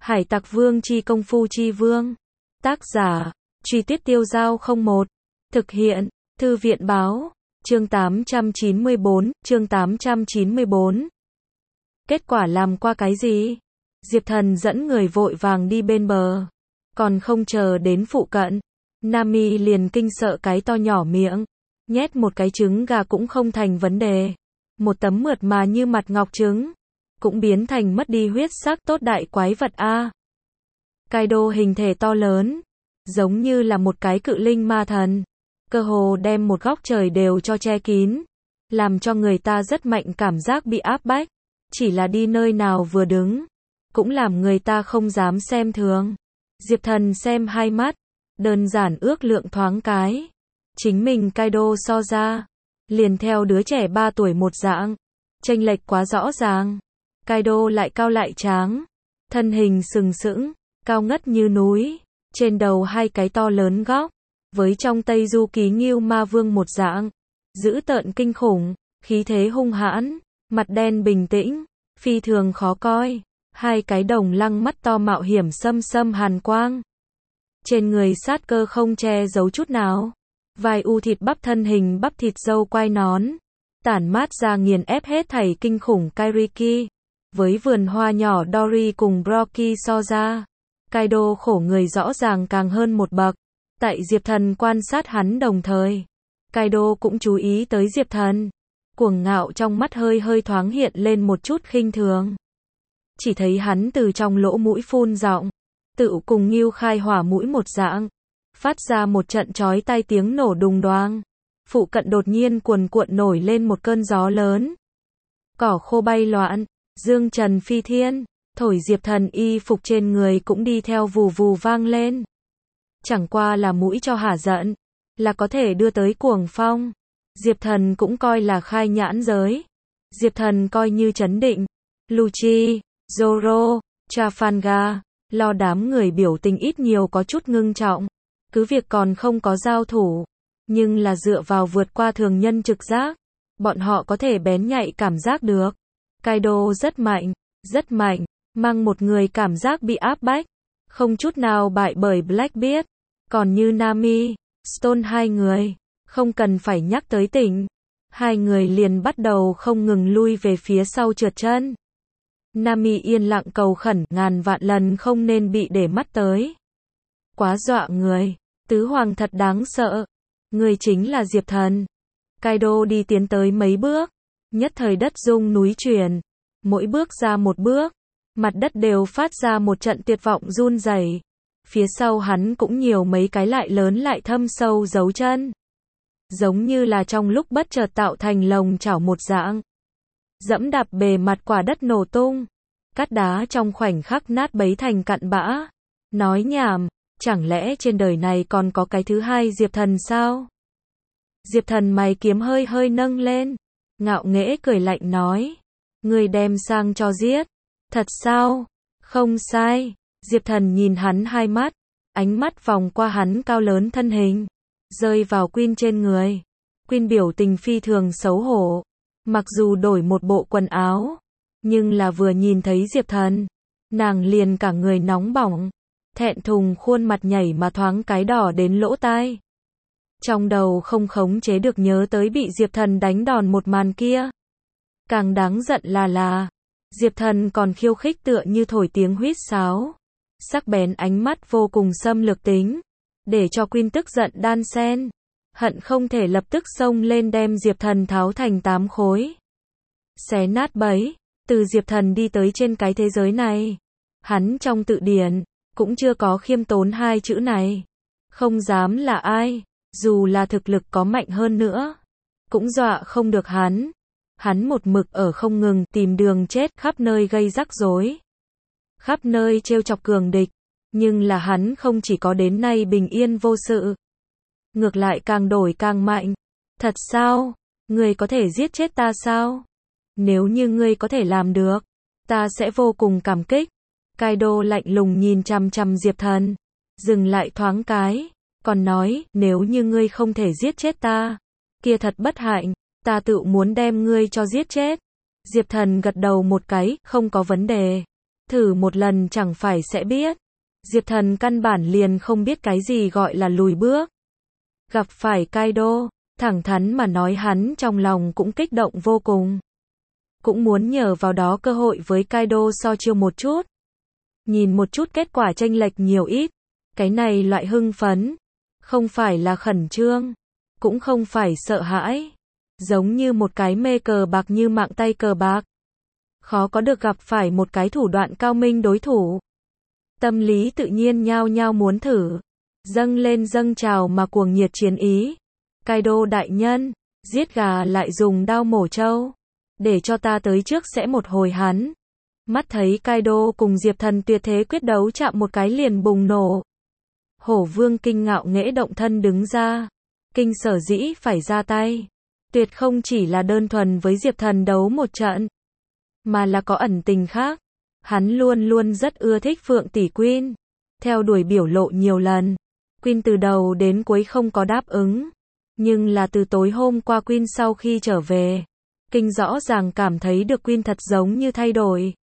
Hải Tặc Vương chi công phu chi vương. Tác giả, Truy Tuyết Tiêu Dao 01. Thực hiện, Thư viện báo, chương 894. Kết quả làm qua cái gì? Diệp Thần dẫn người vội vàng đi bên bờ. Còn không chờ đến phụ cận, Nami liền kinh sợ cái to nhỏ miệng. Nhét một cái trứng gà cũng không thành vấn đề. Một tấm mượt mà như mặt ngọc trứng, cũng biến thành mất đi huyết sắc tốt đại quái vật a. Kaido hình thể to lớn, giống như là một cái cự linh ma thần, cơ hồ đem một góc trời đều cho che kín, làm cho người ta rất mạnh cảm giác bị áp bách, chỉ là đi nơi nào vừa đứng, cũng làm người ta không dám xem thường. Diệp Thần xem hai mắt, đơn giản ước lượng thoáng cái, chính mình Kaido so ra, liền theo đứa trẻ 3 tuổi một dạng, chênh lệch quá rõ ràng. Kaido lại cao lại tráng, thân hình sừng sững, cao ngất như núi, trên đầu hai cái to lớn góc, với trong Tây Du Ký Ngưu Ma Vương một dạng, dữ tợn kinh khủng, khí thế hung hãn, mặt đen bình tĩnh, phi thường khó coi, hai cái đồng lăng mắt to mạo hiểm xâm xâm hàn quang. Trên người sát cơ không che giấu chút nào, vai u thịt bắp thân hình bắp thịt râu quai nón, tản mát ra nghiền ép hết thảy kinh khủng Kairiki. Với vườn hoa nhỏ Dory cùng Brocky so ra, Kaido khổ người rõ ràng càng hơn một bậc. Tại Diệp Thần quan sát hắn đồng thời, Kaido cũng chú ý tới Diệp Thần. Cuồng ngạo trong mắt hơi hơi thoáng hiện lên một chút khinh thường. Chỉ thấy hắn từ trong lỗ mũi phun giọng, tự cùng Ngưu khai hỏa mũi một dạng, phát ra một trận chói tai tiếng nổ đùng đoang. Phụ cận đột nhiên cuồn cuộn nổi lên một cơn gió lớn. Cỏ khô bay loạn, dương trần phi thiên, thổi Diệp Thần y phục trên người cũng đi theo vù vù vang lên. Chẳng qua là mũi cho hả giận, là có thể đưa tới cuồng phong. Diệp Thần cũng coi là khai nhãn giới. Diệp Thần coi như trấn định. Lucci, Zoro, Trafalgar, lo đám người biểu tình ít nhiều có chút ngưng trọng. Cứ việc còn không có giao thủ, nhưng là dựa vào vượt qua thường nhân trực giác, bọn họ có thể bén nhạy cảm giác được. Kaido rất mạnh, mang một người cảm giác bị áp bách, không chút nào bại bởi Blackbeard. Còn như Nami, Stone hai người, không cần phải nhắc tới tỉnh. Hai người liền bắt đầu không ngừng lui về phía sau trượt chân. Nami yên lặng cầu khẩn, ngàn vạn lần không nên bị để mắt tới. Quá dọa người, tứ hoàng thật đáng sợ. Người chính là Diệp Thần. Kaido đi tiến tới mấy bước, nhất thời đất rung núi chuyển. Mỗi bước ra một bước, mặt đất đều phát ra một trận tuyệt vọng run rẩy. Phía sau hắn cũng nhiều mấy cái lại lớn lại thâm sâu dấu chân, giống như là trong lúc bất chợt tạo thành lồng chảo một dạng. Dẫm đạp bề mặt quả đất nổ tung, cát đá trong khoảnh khắc nát bấy thành cặn bã. Nói nhảm, chẳng lẽ trên đời này còn có cái thứ hai Diệp Thần sao? Diệp Thần mày kiếm hơi hơi nâng lên, ngạo nghễ cười lạnh nói, người đem sang cho giết. Thật sao? Không sai. Diệp Thần nhìn hắn hai mắt, ánh mắt vòng qua hắn cao lớn thân hình, rơi vào Queen trên người. Queen biểu tình phi thường xấu hổ, mặc dù đổi một bộ quần áo, nhưng là vừa nhìn thấy Diệp Thần, nàng liền cả người nóng bỏng, thẹn thùng khuôn mặt nhảy mà thoáng cái đỏ đến lỗ tai. Trong đầu không khống chế được nhớ tới bị Diệp Thần đánh đòn một màn kia. Càng đáng giận là Diệp Thần còn khiêu khích tựa như thổi tiếng huýt sáo, sắc bén ánh mắt vô cùng xâm lược tính, để cho Queen tức giận đan sen, hận không thể lập tức xông lên đem Diệp Thần tháo thành 8 khối, xé nát bấy. Từ Diệp Thần đi tới trên cái thế giới này, hắn trong tự điển cũng chưa có khiêm tốn hai chữ này, không dám là ai, dù là thực lực có mạnh hơn nữa, cũng dọa không được hắn. Hắn một mực ở không ngừng tìm đường chết, khắp nơi gây rắc rối, khắp nơi trêu chọc cường địch, nhưng là hắn không chỉ có đến nay bình yên vô sự, ngược lại càng đổi càng mạnh. Thật sao? Ngươi có thể giết chết ta sao? Nếu như ngươi có thể làm được, ta sẽ vô cùng cảm kích. Kaido lạnh lùng nhìn chằm chằm Diệp Thần, dừng lại thoáng cái, còn nói, nếu như ngươi không thể giết chết ta, kia thật bất hạnh, ta tự muốn đem ngươi cho giết chết. Diệp Thần gật đầu một cái, không có vấn đề. Thử một lần chẳng phải sẽ biết. Diệp Thần căn bản liền không biết cái gì gọi là lùi bước. Gặp phải Kaido, thẳng thắn mà nói hắn trong lòng cũng kích động vô cùng. Cũng muốn nhờ vào đó cơ hội với Kaido so chiêu một chút. Nhìn một chút kết quả chênh lệch nhiều ít. Cái này loại hưng phấn. Không phải là khẩn trương. Cũng không phải sợ hãi. Giống như một cái mê cờ bạc như mạng tay cờ bạc. Khó có được gặp phải một cái thủ đoạn cao minh đối thủ. Tâm lý tự nhiên nhao nhao muốn thử. Dâng lên dâng trào mà cuồng nhiệt chiến ý. Kaido đại nhân, giết gà lại dùng đao mổ trâu. Để cho ta tới trước sẽ một hồi hắn. Mắt thấy Kaido cùng Diệp Thần tuyệt thế quyết đấu chạm một cái liền bùng nổ. Hổ Vương Kinh ngạo nghễ động thân đứng ra. Kinh sở dĩ phải ra tay. Tuyệt không chỉ là đơn thuần với Diệp Thần đấu một trận. Mà là có ẩn tình khác. Hắn luôn luôn rất ưa thích Phượng tỷ Queen. Theo đuổi biểu lộ nhiều lần. Queen từ đầu đến cuối không có đáp ứng. Nhưng là từ tối hôm qua Queen sau khi trở về. Kinh rõ ràng cảm thấy được Queen thật giống như thay đổi.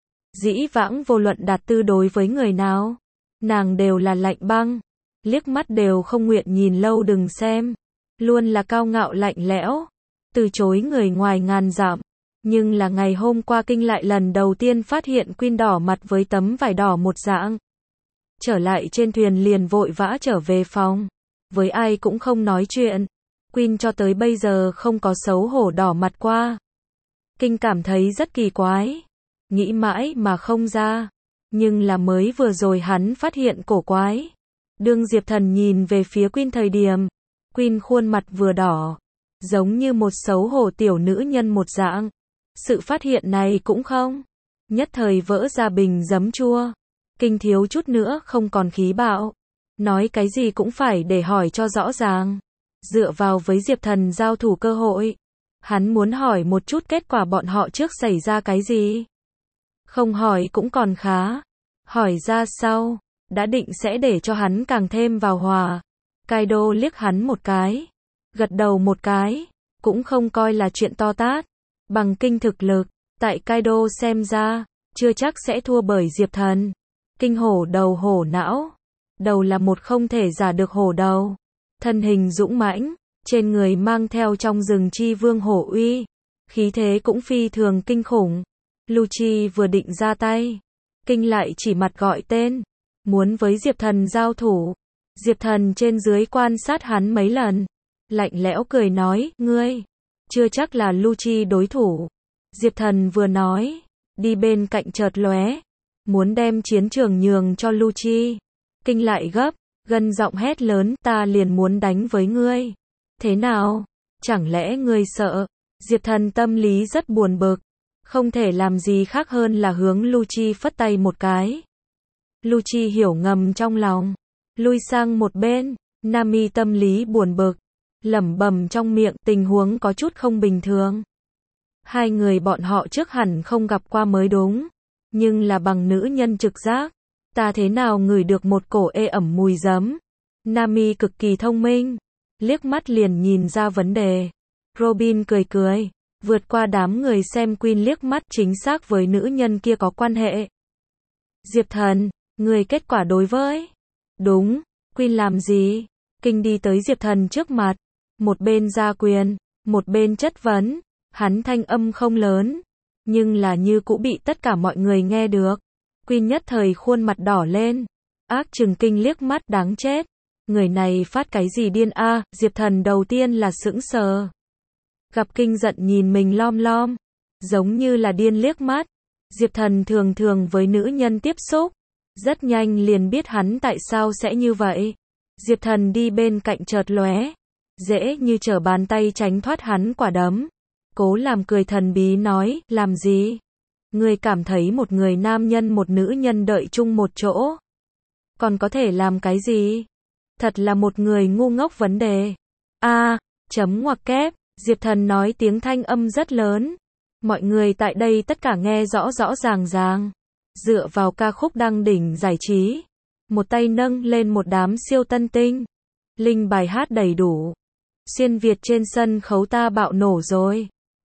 Dĩ vãng vô luận Đạt Tư đối với người nào. Nàng đều là lạnh băng. Liếc mắt đều không nguyện nhìn lâu đừng xem. Luôn là cao ngạo lạnh lẽo. Từ chối người ngoài ngàn dặm. Nhưng là ngày hôm qua Kinh lại lần đầu tiên phát hiện Queen đỏ mặt với tấm vải đỏ một dạng. Trở lại trên thuyền liền vội vã trở về phòng. Với ai cũng không nói chuyện. Queen cho tới bây giờ không có xấu hổ đỏ mặt qua. Kinh cảm thấy rất kỳ quái. Nghĩ mãi mà không ra. Nhưng là mới vừa rồi hắn phát hiện cổ quái. Đương Diệp Thần nhìn về phía Queen thời điểm. Queen khuôn mặt vừa đỏ. Giống như một xấu hổ tiểu nữ nhân một dạng. Sự phát hiện này cũng không. Nhất thời vỡ ra bình giấm chua. Kinh thiếu chút nữa không còn khí bạo. Nói cái gì cũng phải để hỏi cho rõ ràng. Dựa vào với Diệp Thần giao thủ cơ hội. Hắn muốn hỏi một chút kết quả bọn họ trước xảy ra cái gì. Không hỏi cũng còn khá. Hỏi ra sau. Đã định sẽ để cho hắn càng thêm vào hòa. Kaido liếc hắn một cái. Gật đầu một cái. Cũng không coi là chuyện to tát. Bằng Kinh thực lực. Tại Kaido xem ra. Chưa chắc sẽ thua bởi Diệp Thần. Kinh hổ đầu hổ não. Đầu là một không thể giả được hổ đầu. Thân hình dũng mãnh. Trên người mang theo trong rừng chi vương hổ uy. Khí thế cũng phi thường kinh khủng. Lucci vừa định ra tay. Kinh lại chỉ mặt gọi tên. Muốn với Diệp Thần giao thủ. Diệp Thần trên dưới quan sát hắn mấy lần. Lạnh lẽo cười nói, ngươi. Chưa chắc là Lucci đối thủ. Diệp Thần vừa nói. Đi bên cạnh chợt lóe. Muốn đem chiến trường nhường cho Lucci. Kinh lại gấp. Gân giọng hét lớn, ta liền muốn đánh với ngươi. Thế nào? Chẳng lẽ ngươi sợ? Diệp Thần tâm lý rất buồn bực. Không thể làm gì khác hơn là hướng Lucci phất tay một cái. Lucci hiểu ngầm trong lòng. Lui sang một bên. Nami tâm lý buồn bực. Lẩm bẩm trong miệng, tình huống có chút không bình thường. Hai người bọn họ trước hẳn không gặp qua mới đúng. Nhưng là bằng nữ nhân trực giác. Ta thế nào ngửi được một cổ ê ẩm mùi giấm. Nami cực kỳ thông minh. Liếc mắt liền nhìn ra vấn đề. Robin cười cười. Vượt qua đám người xem Queen liếc mắt chính xác với nữ nhân kia có quan hệ. Diệp Thần, người kết quả đối với. Đúng, Queen làm gì? Kinh đi tới Diệp Thần trước mặt. Một bên ra quyền, một bên chất vấn. Hắn thanh âm không lớn. Nhưng là như cũ bị tất cả mọi người nghe được. Queen nhất thời khuôn mặt đỏ lên. Ác trừng Kinh liếc mắt đáng chết. Người này phát cái gì điên a? Diệp Thần đầu tiên là sững sờ. Gặp Kinh giận nhìn mình lom lom. Giống như là điên liếc mắt. Diệp Thần thường thường với nữ nhân tiếp xúc. Rất nhanh liền biết hắn tại sao sẽ như vậy. Diệp Thần đi bên cạnh chợt lóe. Dễ như trở bàn tay tránh thoát hắn quả đấm. Cố làm cười thần bí nói, làm gì? Ngươi cảm thấy một người nam nhân một nữ nhân đợi chung một chỗ. Còn có thể làm cái gì? Thật là một người ngu ngốc vấn đề. Chấm ngoặc kép. Diệp Thần nói tiếng thanh âm rất lớn. Mọi người tại đây tất cả nghe rõ rõ ràng ràng. Dựa vào ca khúc đăng đỉnh giải trí. Một tay nâng lên một đám siêu tân tinh. Linh bài hát đầy đủ. Xuyên Việt trên sân khấu ta bạo nổ rồi.